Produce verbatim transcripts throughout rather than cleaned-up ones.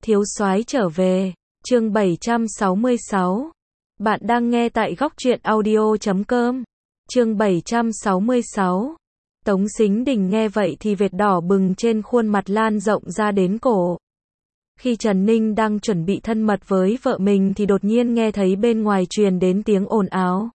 Thiếu soái trở về, chương bảy trăm sáu mươi sáu. Bạn đang nghe tại góc truyện audio chấm com. Chương bảy trăm sáu mươi sáu. Tống Sính Đình nghe vậy thì vệt đỏ bừng trên khuôn mặt lan rộng ra đến cổ. Khi Trần Ninh đang chuẩn bị thân mật với vợ mình thì đột nhiên nghe thấy bên ngoài truyền đến tiếng ồn ào.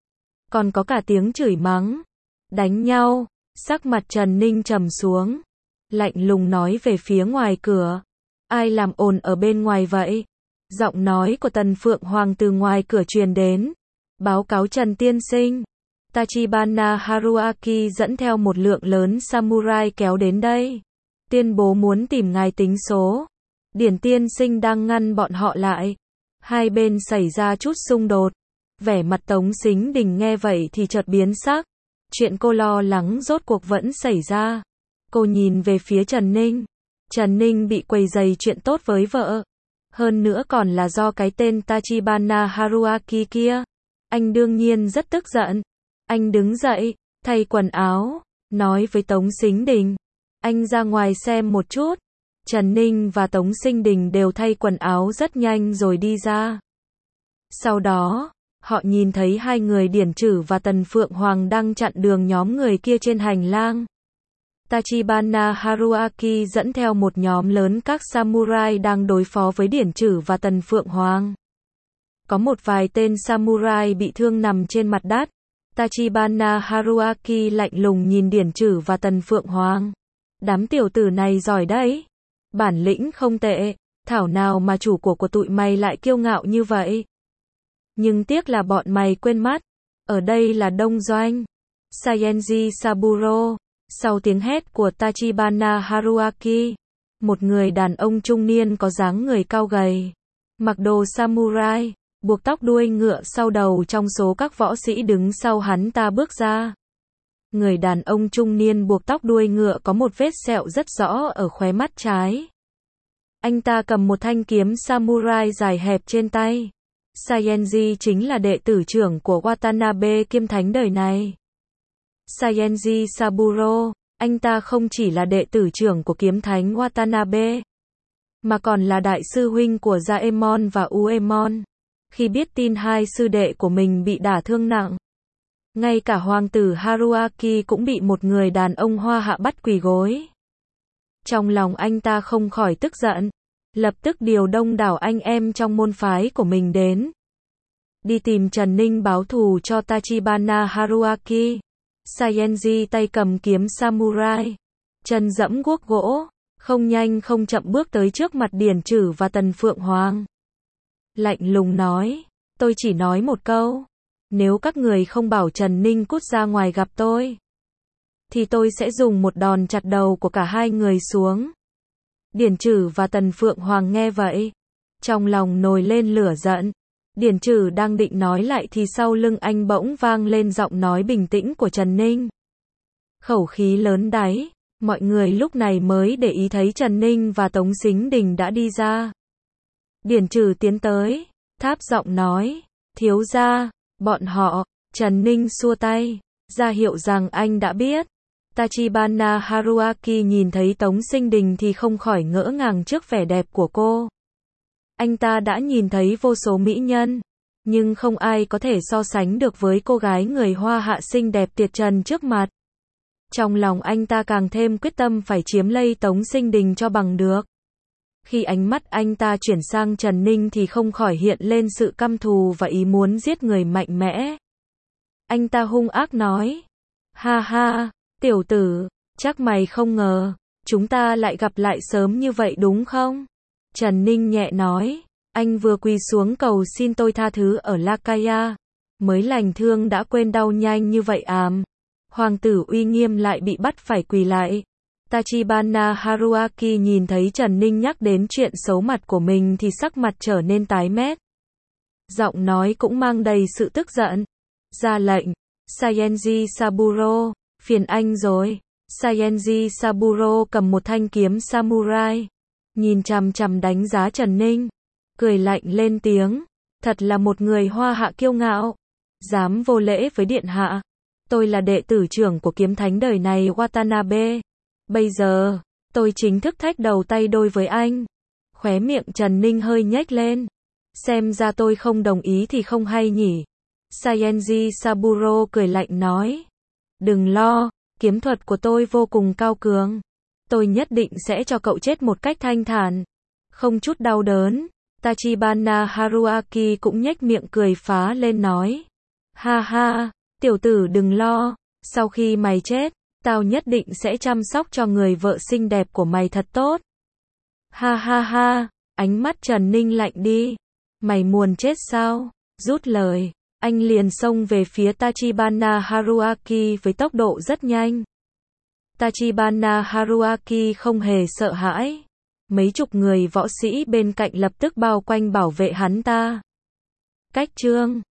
Còn có cả tiếng chửi mắng, đánh nhau. Sắc mặt Trần Ninh trầm xuống, lạnh lùng nói về phía ngoài cửa. Ai làm ồn ở bên ngoài vậy? Giọng nói của Tần Phượng Hoàng từ ngoài cửa truyền đến. Báo cáo Trần tiên sinh. Tachibana Haruaki dẫn theo một lượng lớn samurai kéo đến đây. Tuyên bố muốn tìm ngài tính số. Điển tiên sinh đang ngăn bọn họ lại. Hai bên xảy ra chút xung đột. Vẻ mặt Tống Sính Đình nghe vậy thì chợt biến sắc. Chuyện cô lo lắng rốt cuộc vẫn xảy ra. Cô nhìn về phía Trần Ninh. Trần Ninh bị quấy rầy chuyện tốt với vợ. Hơn nữa còn là do cái tên Tachibana Haruaki kia. Anh đương nhiên rất tức giận. Anh đứng dậy, thay quần áo, nói với Tống Sính Đình. Anh ra ngoài xem một chút. Trần Ninh và Tống Sính Đình đều thay quần áo rất nhanh rồi đi ra. Sau đó, họ nhìn thấy hai người Điển Trử và Tần Phượng Hoàng đang chặn đường nhóm người kia trên hành lang. Tachibana Haruaki dẫn theo một nhóm lớn các samurai đang đối phó với Điển Trử và Tần Phượng Hoàng. Có một vài tên samurai bị thương nằm trên mặt đất. Tachibana Haruaki lạnh lùng nhìn Điển Trử và Tần Phượng Hoàng. Đám tiểu tử này giỏi đấy. Bản lĩnh không tệ. Thảo nào mà chủ của của tụi mày lại kiêu ngạo như vậy. Nhưng tiếc là bọn mày quên mất. Ở đây là đông doanh. Sayenji Saburo. Sau tiếng hét của Tachibana Haruaki, một người đàn ông trung niên có dáng người cao gầy, mặc đồ samurai, buộc tóc đuôi ngựa sau đầu trong số các võ sĩ đứng sau hắn ta bước ra. Người đàn ông trung niên buộc tóc đuôi ngựa có một vết sẹo rất rõ ở khóe mắt trái. Anh ta cầm một thanh kiếm samurai dài hẹp trên tay. Sayenji chính là đệ tử trưởng của Watanabe Kiếm Thánh đời này. Sayenji Saburo, anh ta không chỉ là đệ tử trưởng của Kiếm Thánh Watanabe, mà còn là đại sư huynh của Jaemon và Uemon. Khi biết tin hai sư đệ của mình bị đả thương nặng, ngay cả hoàng tử Haruaki cũng bị một người đàn ông Hoa Hạ bắt quỳ gối. Trong lòng anh ta không khỏi tức giận, lập tức điều đông đảo anh em trong môn phái của mình đến. Đi tìm Trần Ninh báo thù cho Tachibana Haruaki. Sayenji tay cầm kiếm samurai, chân dẫm guốc gỗ, không nhanh không chậm bước tới trước mặt Điển Trử và Tần Phượng Hoàng. Lạnh lùng nói, tôi chỉ nói một câu, nếu các người không bảo Trần Ninh cút ra ngoài gặp tôi, thì tôi sẽ dùng một đòn chặt đầu của cả hai người xuống. Điển Trử và Tần Phượng Hoàng nghe vậy, trong lòng nổi lên lửa giận. Điển Trử đang định nói lại thì sau lưng anh bỗng vang lên giọng nói bình tĩnh của Trần Ninh. Khẩu khí lớn đấy, mọi người lúc này mới để ý thấy Trần Ninh và Tống Sính Đình đã đi ra. Điển Trử tiến tới, tháp giọng nói, thiếu gia, bọn họ. Trần Ninh xua tay, ra hiệu rằng anh đã biết. Tachibana Haruaki nhìn thấy Tống Sính Đình thì không khỏi ngỡ ngàng trước vẻ đẹp của cô. Anh ta đã nhìn thấy vô số mỹ nhân, nhưng không ai có thể so sánh được với cô gái người Hoa Hạ xinh đẹp tuyệt trần trước mặt. Trong lòng anh ta càng thêm quyết tâm phải chiếm lấy Tống Sính Đình cho bằng được. Khi ánh mắt anh ta chuyển sang Trần Ninh thì không khỏi hiện lên sự căm thù và ý muốn giết người mạnh mẽ. Anh ta hung ác nói, ha ha, tiểu tử, chắc mày không ngờ, chúng ta lại gặp lại sớm như vậy đúng không? Trần Ninh nhẹ nói, anh vừa quỳ xuống cầu xin tôi tha thứ ở Lakaya, mới lành thương đã quên đau nhanh như vậy àm. Hoàng tử uy nghiêm lại bị bắt phải quỳ lại. Tachibana Haruaki nhìn thấy Trần Ninh nhắc đến chuyện xấu mặt của mình thì sắc mặt trở nên tái mét. Giọng nói cũng mang đầy sự tức giận. Ra lệnh, Sayenji Saburo, phiền anh rồi. Sayenji Saburo cầm một thanh kiếm samurai, nhìn chằm chằm đánh giá Trần Ninh, cười lạnh lên tiếng, thật là một người Hoa Hạ kiêu ngạo, dám vô lễ với điện hạ. Tôi là đệ tử trưởng của Kiếm Thánh đời này Watanabe. Bây giờ, tôi chính thức thách đầu tay đôi với anh. Khóe miệng Trần Ninh hơi nhếch lên. Xem ra tôi không đồng ý thì không hay nhỉ. Sayenji Saburo cười lạnh nói. Đừng lo, kiếm thuật của tôi vô cùng cao cường. Tôi nhất định sẽ cho cậu chết một cách thanh thản. Không chút đau đớn. Tachibana Haruaki cũng nhếch miệng cười phá lên nói. Ha ha, tiểu tử đừng lo. Sau khi mày chết, tao nhất định sẽ chăm sóc cho người vợ xinh đẹp của mày thật tốt. Ha ha ha, ánh mắt Trần Ninh lạnh đi. Mày muốn chết sao? Rút lời, anh liền xông về phía Tachibana Haruaki với tốc độ rất nhanh. Tachibana Haruaki không hề sợ hãi. Mấy chục người võ sĩ bên cạnh lập tức bao quanh bảo vệ hắn ta. Cách chương